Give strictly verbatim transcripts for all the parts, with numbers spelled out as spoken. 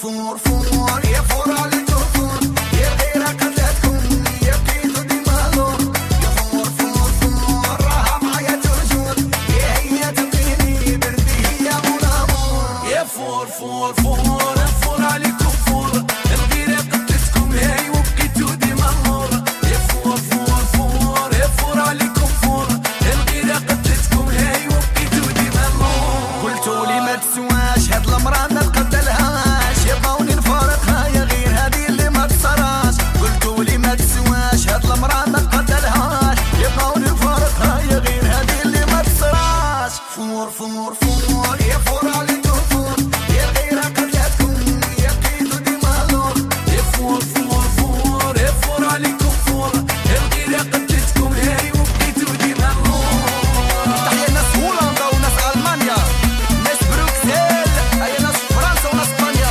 فور فور يا فور عليكم فور يا غيرها قتلتكم يا بكيتو ديما نور يا فور فور فور راها معايا تجور يا هي تبغيني بردي هي منامور يا فور فور فور يا فور عليكم فور الغيرة قتلتكم هاي وبكيتو ديما نور يا فور فور فور يا فور عليكم فور الغيرة قتلتكم هاي وبكيتو ديما نور قلتولي ما تسواش هاد المرا ما نقبلهاش يبغوني نفارقها يا غير هادي اللي ما تصراش قلتولي ما تسواش هاد المرا ما نقبلهاش يبغوني نفارقها يا غير هادي اللي ما تصراش فور فور فور يا فور عليكم فور يا غير قتلتكم يا بكيتو ديما نور يا فور فور فور يا فور عليكم فور الغيرة قتلتكم هاي وبكيتو ديما نور تحية ناس هولندا وناس ألمانيا ناس بروكسل هيا ناس فرنسا وناس اسبانيا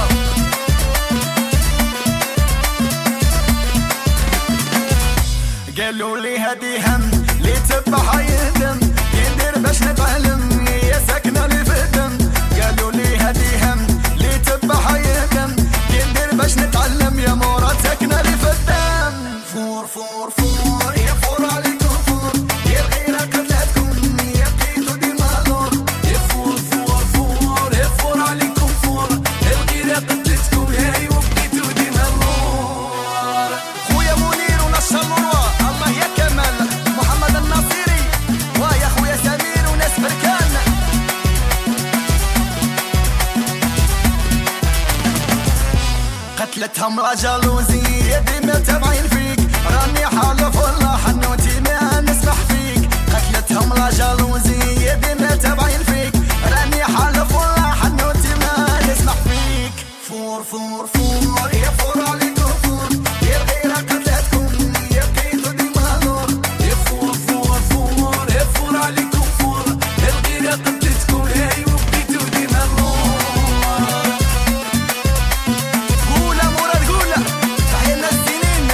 قالوا لي هادي هم لي تبعها يندم يندير باش نتعلم يا ساكنة لي في الدم قالوا لي هادي هم لي تبعها يندم يندير باش نتعلم يا مراد ساكنة لي في الدم فور فور فور يا فور عليكم فور يا غيرها قتلتكم يا بكيتو ديما نور يا فور فور فور يا فور عليكم فور الغيرة قتلتكم هاي وبكيتو ديما نور خويا منير ونشر الروى الله يا كمال محمد الناصري ويا خويا سمير وناس بركان قتلتها مرا جالوزية ديما تابعين فيك راني حالف والله حنوتي ما نسمح فيك قتلتها مرا جالوزية ديما تابعين فيك راني حالف والله حنوتي ما نسمح فيك فور فور فور يا فور عليكم فور يا غيرها قتلتكم يا بكيتو ديما نور يا فور فور فور يا فور عليكم فور الغيرة قتلتكم هاي وبكيتو ديما نور قولة مراد قولة تحية لنا السنين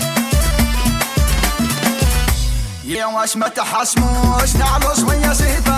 يا واش ما تحشموش نعلو شوية شيطان